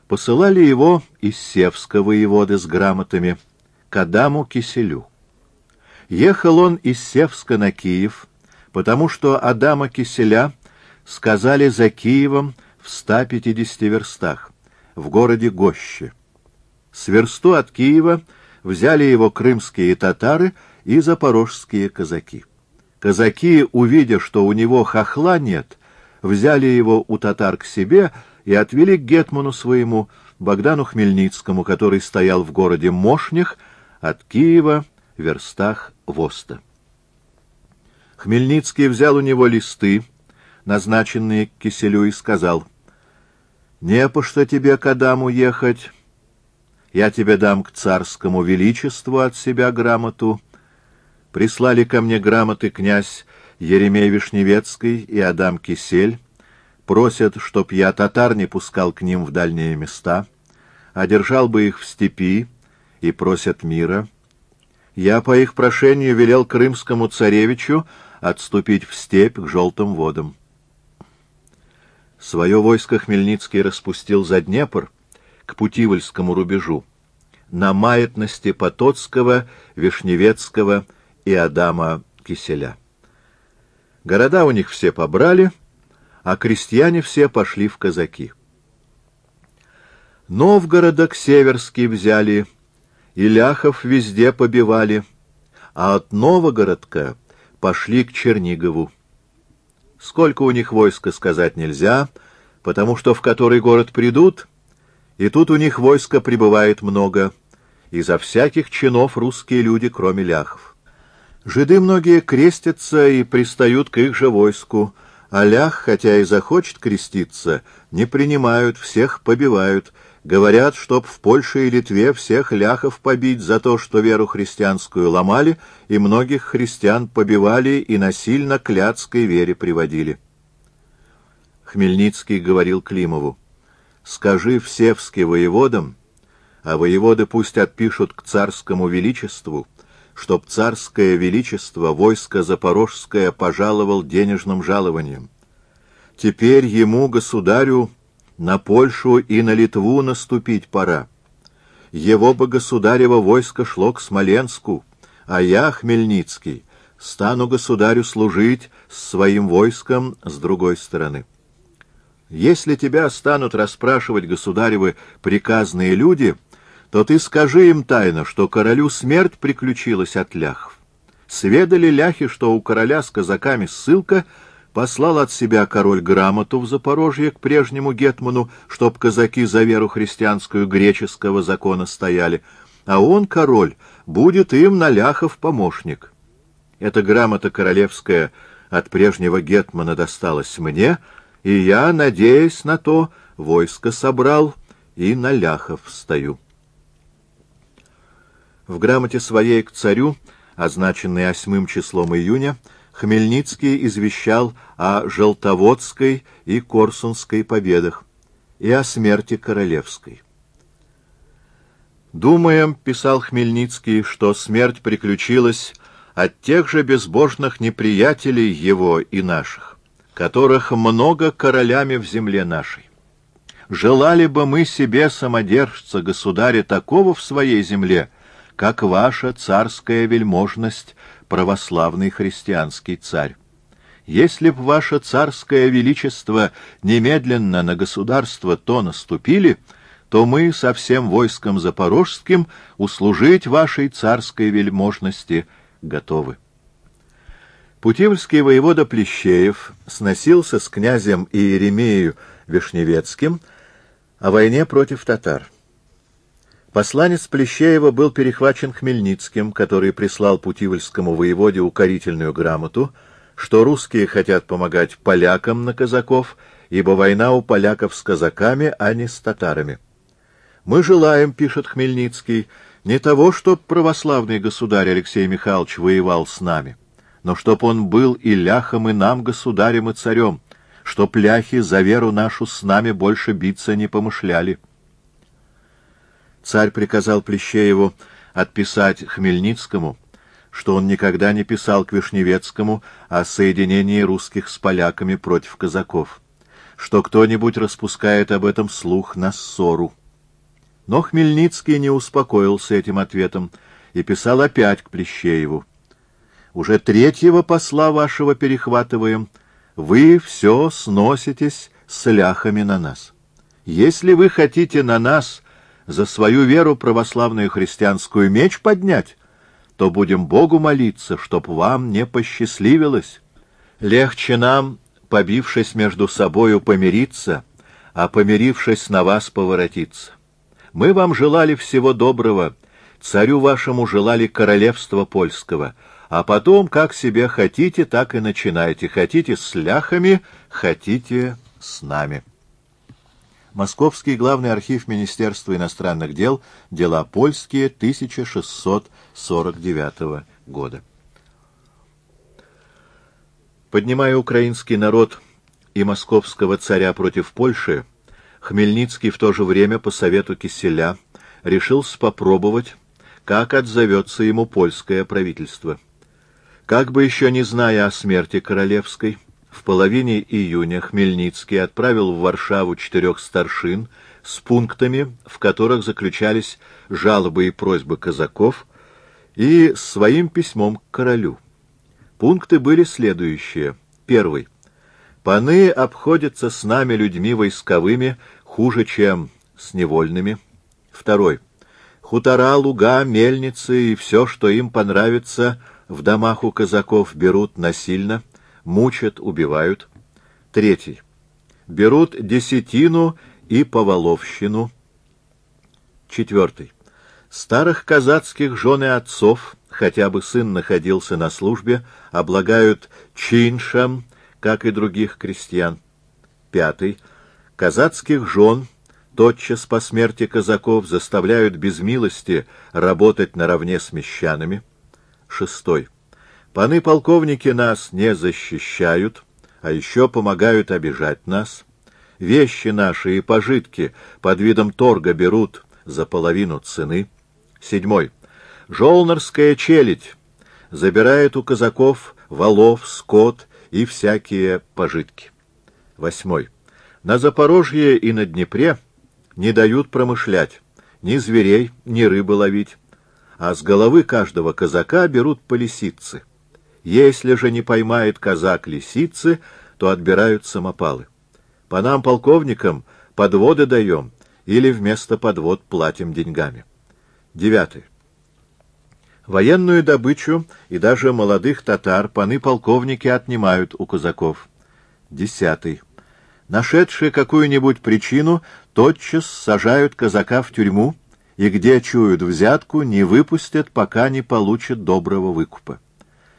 посылали его из Севска воеводы с грамотами к Адаму Киселю. Ехал он из Севска на Киев, потому что Адама Киселя сказали за Киевом в 150 верстах, в городе Гоще. С версту от Киева взяли его крымские татары и запорожские казаки. Казаки, увидя, что у него хохла нет, взяли его у татар к себе и отвели к гетману своему, Богдану Хмельницкому, который стоял в городе Мошних, от Киева в верстах воста. Хмельницкий взял у него листы, назначенные к Киселю, и сказал: «Не по что тебе к Адаму ехать, я тебе дам к царскому величеству от себя грамоту». Прислали ко мне грамоты князь Еремей Вишневецкий и Адам Кисель, просят, чтоб я татар не пускал к ним в дальние места, а держал бы их в степи, и просят мира. Я по их прошению велел крымскому царевичу отступить в степь к желтым водам. Свое войско Хмельницкий распустил за Днепр, к Путивльскому рубежу, на маятности Потоцкого, Вишневецкого и Адама Киселя. Города у них все побрали, а крестьяне все пошли в казаки. Новгородок Северский взяли, и ляхов везде побивали, а от Новогородка пошли к Чернигову. Сколько у них войска, сказать нельзя, потому что в который город придут, и тут у них войска прибывает много, изо всяких чинов русские люди, кроме ляхов. Жиды многие крестятся и пристают к их же войску, а лях, хотя и захочет креститься, не принимают, всех побивают, говорят, чтоб в Польше и Литве всех ляхов побить за то, что веру христианскую ломали, и многих христиан побивали и насильно к ляцкой вере приводили. Хмельницкий говорил Климову: «Скажи в Севске воеводам, а воеводы пусть отпишут к царскому величеству, чтоб царское величество войско запорожское пожаловал денежным жалованием. Теперь ему, государю, на Польшу и на Литву наступить пора. Его бы государево войско шло к Смоленску, а я, Хмельницкий, стану государю служить с своим войском с другой стороны. Если тебя станут расспрашивать государевы приказные люди, то ты скажи им тайно, что королю смерть приключилась от ляхов. Сведали ляхи, что у короля с казаками ссылка, послал от себя король грамоту в Запорожье к прежнему гетману, чтоб казаки за веру христианскую греческого закона стояли, а он, король, будет им на ляхов помощник. Эта грамота королевская от прежнего гетмана досталась мне, и я, надеясь на то, войско собрал и на ляхов стою». В грамоте своей к царю, означенной 8 числом июня, Хмельницкий извещал о Желтоводской и Корсунской победах и о смерти королевской. «Думаем, — писал Хмельницкий, — что смерть приключилась от тех же безбожных неприятелей его и наших, которых много королями в земле нашей. Желали бы мы себе самодержца, государя такого в своей земле, как ваша царская вельможность, православный христианский царь. Если б ваше царское величество немедленно на государство то наступили, то мы со всем войском запорожским услужить вашей царской вельможности готовы». Путивльский воевода Плещеев сносился с князем Иеремею Вишневецким о войне против татар. Посланец Плещеева был перехвачен Хмельницким, который прислал Путивльскому воеводе укорительную грамоту, что русские хотят помогать полякам на казаков, ибо война у поляков с казаками, а не с татарами. «Мы желаем, — пишет Хмельницкий, — не того, чтоб православный государь Алексей Михайлович воевал с нами, но чтоб он был и ляхом, и нам, государем и царем, чтоб ляхи за веру нашу с нами больше биться не помышляли». Царь приказал Плещееву отписать Хмельницкому, что он никогда не писал к Вишневецкому о соединении русских с поляками против казаков, что кто-нибудь распускает об этом слух на ссору. Но Хмельницкий не успокоился этим ответом и писал опять к Плещееву: «Уже третьего посла вашего перехватываем, вы все сноситесь с ляхами на нас. Если вы хотите на нас за свою веру православную христианскую меч поднять, то будем Богу молиться, чтоб вам не посчастливилось. Легче нам, побившись между собою, помириться, а помирившись на вас поворотиться. Мы вам желали всего доброго, царю вашему желали королевства польского, а потом, как себе хотите, так и начинайте. Хотите с ляхами, хотите с нами». Московский главный архив Министерства иностранных дел, дела польские, 1649 года. Поднимая украинский народ и московского царя против Польши, Хмельницкий в то же время по совету Киселя решился попробовать, как отзовется ему польское правительство. Как бы еще не зная о смерти королевской, в половине июня Хмельницкий отправил в Варшаву 4 старшин с пунктами, в которых заключались жалобы и просьбы казаков, и своим письмом к королю. Пункты были следующие. Первый. Паны обходятся с нами людьми войсковыми хуже, чем с невольными. Второй. Хутора, луга, мельницы и все, что им понравится, в домах у казаков берут насильно, мучат, убивают. Третий. Берут десятину и поволовщину. Четвертый. Старых казацких жен и отцов, хотя бы сын находился на службе, облагают чиншем, как и других крестьян. Пятый. Казацких жен тотчас по смерти казаков заставляют без милости работать наравне с мещанами. Шестой. Паны-полковники нас не защищают, а еще помогают обижать нас. Вещи наши и пожитки под видом торга берут за половину цены. Седьмой. Жолнерская челядь забирает у казаков волов, скот и всякие пожитки. Восьмой. На Запорожье и на Днепре не дают промышлять, ни зверей, ни рыбы ловить, а с головы каждого казака берут по лисице. Если же не поймает казак лисицы, то отбирают самопалы. По нам, полковникам, подводы даем или вместо подвод платим деньгами. Девятый. Военную добычу и даже молодых татар паны-полковники отнимают у казаков. Десятый. Нашедшие какую-нибудь причину, тотчас сажают казака в тюрьму, и где чуют взятку, не выпустят, пока не получат доброго выкупа.